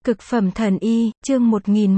Cực phẩm thần y, chương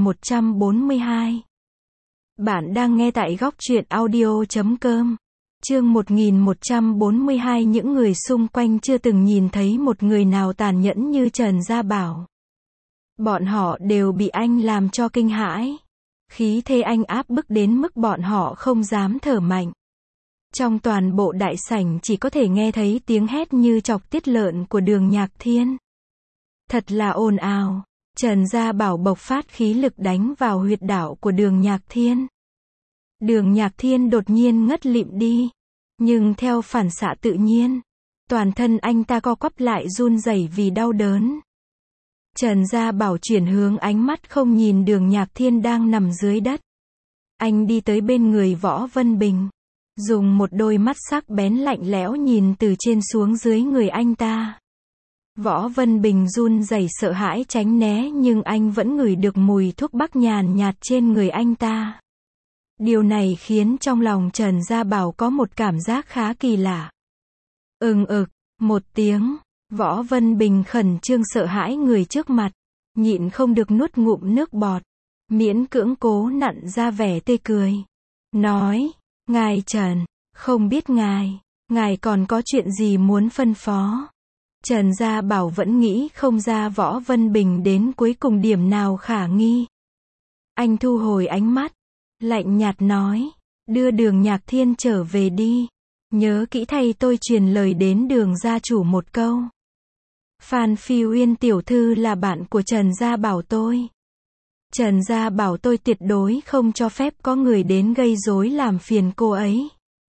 1142. Bạn đang nghe tại góc truyện audio.com. Chương 1142. Những người xung quanh chưa từng nhìn thấy một người nào tàn nhẫn như Trần Gia Bảo. Bọn họ đều bị anh làm cho kinh hãi. Khí thế anh áp bức đến mức bọn họ không dám thở mạnh. Trong toàn bộ đại sảnh chỉ có thể nghe thấy tiếng hét như chọc tiết lợn của Đường Nhạc Thiên. Thật là ồn ào. Trần Gia Bảo bộc phát khí lực đánh vào huyệt đạo của Đường Nhạc Thiên. Đường Nhạc Thiên đột nhiên ngất lịm đi. Nhưng theo phản xạ tự nhiên, toàn thân anh ta co quắp lại run rẩy vì đau đớn. Trần Gia Bảo chuyển hướng ánh mắt không nhìn Đường Nhạc Thiên đang nằm dưới đất. Anh đi tới bên người Võ Vân Bình, dùng một đôi mắt sắc bén lạnh lẽo nhìn từ trên xuống dưới người anh ta. Võ Vân Bình run rẩy sợ hãi tránh né, nhưng anh vẫn ngửi được mùi thuốc bắc nhàn nhạt trên người anh ta. Điều này khiến trong lòng Trần Gia Bảo có một cảm giác khá kỳ lạ. Một tiếng, Võ Vân Bình khẩn trương sợ hãi người trước mặt, nhịn không được nuốt ngụm nước bọt, miễn cưỡng cố nặn ra vẻ tươi cười. Nói, ngài Trần, không biết ngài còn có chuyện gì muốn phân phó? Trần Gia Bảo vẫn nghĩ không ra Võ Vân Bình đến cuối cùng điểm nào khả nghi. Anh thu hồi ánh mắt, lạnh nhạt nói, đưa Đường Nhạc Thiên trở về đi. Nhớ kỹ thay tôi truyền lời đến Đường gia chủ một câu. Phan Phi Uyên tiểu thư là bạn của Trần Gia Bảo tôi. Trần Gia Bảo tôi tuyệt đối không cho phép có người đến gây rối làm phiền cô ấy.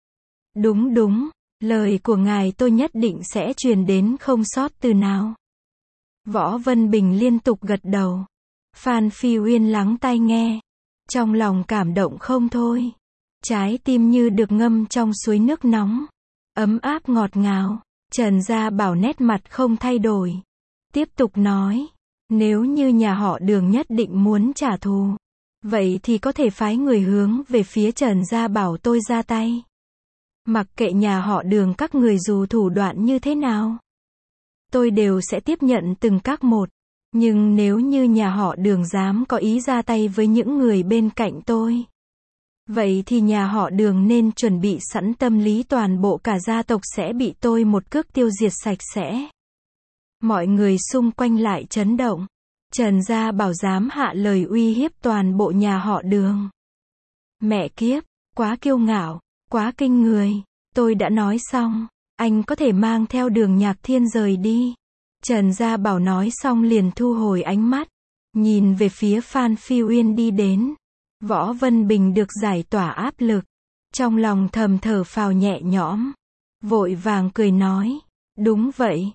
Đúng, lời của ngài tôi nhất định sẽ truyền đến không sót từ nào. Võ Vân Bình liên tục gật đầu. Phan Phi Uyên lắng tai nghe, trong lòng cảm động không thôi. Trái tim như được ngâm trong suối nước nóng, ấm áp ngọt ngào. Trần Gia Bảo nét mặt không thay đổi, tiếp tục nói, nếu như nhà họ Đường nhất định muốn trả thù, vậy thì có thể phái người hướng về phía Trần Gia Bảo tôi ra tay. Mặc kệ nhà họ Đường các người dù thủ đoạn như thế nào, tôi đều sẽ tiếp nhận từng các một. Nhưng nếu như nhà họ Đường dám có ý ra tay với những người bên cạnh tôi, vậy thì nhà họ Đường nên chuẩn bị sẵn tâm lý toàn bộ cả gia tộc sẽ bị tôi một cước tiêu diệt sạch sẽ. Mọi người xung quanh lại chấn động. Trần Gia Bảo dám hạ lời uy hiếp toàn bộ nhà họ Đường. Mẹ kiếp, quá kiêu ngạo, quá kinh người. Tôi đã nói xong, anh có thể mang theo Đường Nhạc Thiên rời đi. Trần Gia Bảo nói xong liền thu hồi ánh mắt, nhìn về phía Phan Phi Uyên đi đến. Võ Vân Bình được giải tỏa áp lực, trong lòng thầm thở phào nhẹ nhõm, vội vàng cười nói, đúng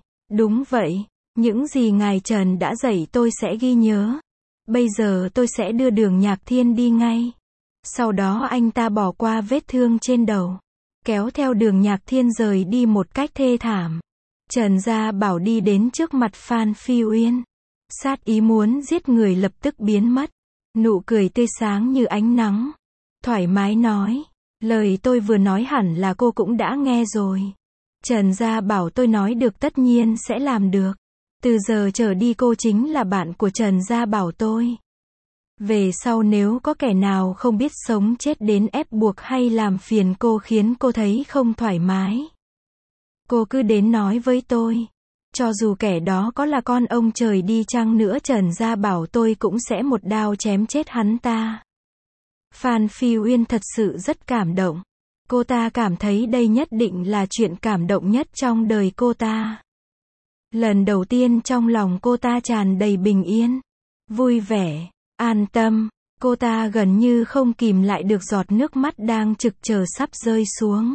vậy, những gì ngài Trần đã dạy tôi sẽ ghi nhớ. Bây giờ tôi sẽ đưa Đường Nhạc Thiên đi ngay. Sau đó anh ta bỏ qua vết thương trên đầu, kéo theo Đường Nhạc Thiên rời đi một cách thê thảm. Trần Gia Bảo đi đến trước mặt Phan Phi Uyên, sát ý muốn giết người lập tức biến mất. Nụ cười tươi sáng như ánh nắng, thoải mái nói, lời tôi vừa nói hẳn là cô cũng đã nghe rồi. Trần Gia Bảo tôi nói được tất nhiên sẽ làm được. Từ giờ trở đi cô chính là bạn của Trần Gia Bảo tôi. Về sau nếu có kẻ nào không biết sống chết đến ép buộc hay làm phiền cô khiến cô thấy không thoải mái, cô cứ đến nói với tôi. Cho dù kẻ đó có là con ông trời đi chăng nữa Trần Gia Bảo tôi cũng sẽ một đao chém chết hắn ta. Phan Phi Uyên thật sự rất cảm động. Cô ta cảm thấy đây nhất định là chuyện cảm động nhất trong đời cô ta. Lần đầu tiên trong lòng cô ta tràn đầy bình yên, vui vẻ, an tâm. Cô ta gần như không kìm lại được giọt nước mắt đang trực chờ sắp rơi xuống.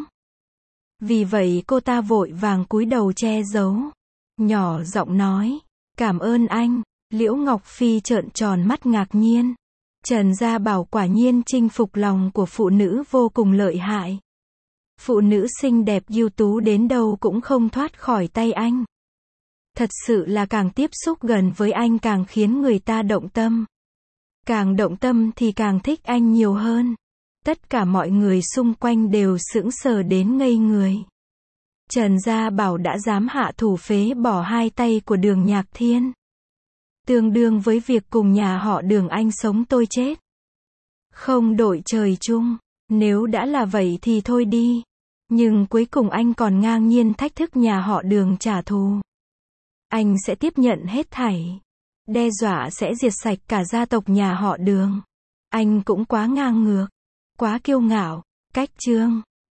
Vì vậy cô ta vội vàng cúi đầu che giấu, nhỏ giọng nói, cảm ơn anh. Liễu Ngọc Phi trợn tròn mắt ngạc nhiên. Trần Gia Bảo quả nhiên chinh phục lòng của phụ nữ vô cùng lợi hại. Phụ nữ xinh đẹp ưu tú đến đâu cũng không thoát khỏi tay anh. Thật sự là càng tiếp xúc gần với anh càng khiến người ta động tâm. Càng động tâm thì càng thích anh nhiều hơn. Tất cả mọi người xung quanh đều sững sờ đến ngây người. Trần Gia Bảo đã dám hạ thủ phế bỏ hai tay của Đường Nhạc Thiên. Tương đương với việc cùng nhà họ Đường anh sống tôi chết. Không đội trời chung. Nếu đã là vậy thì thôi đi. Nhưng cuối cùng anh còn ngang nhiên thách thức nhà họ Đường trả thù. Anh sẽ tiếp nhận hết thảy. Đe dọa sẽ diệt sạch cả gia tộc nhà họ Đường. Anh cũng quá ngang ngược. Quá kiêu ngạo. Cách chương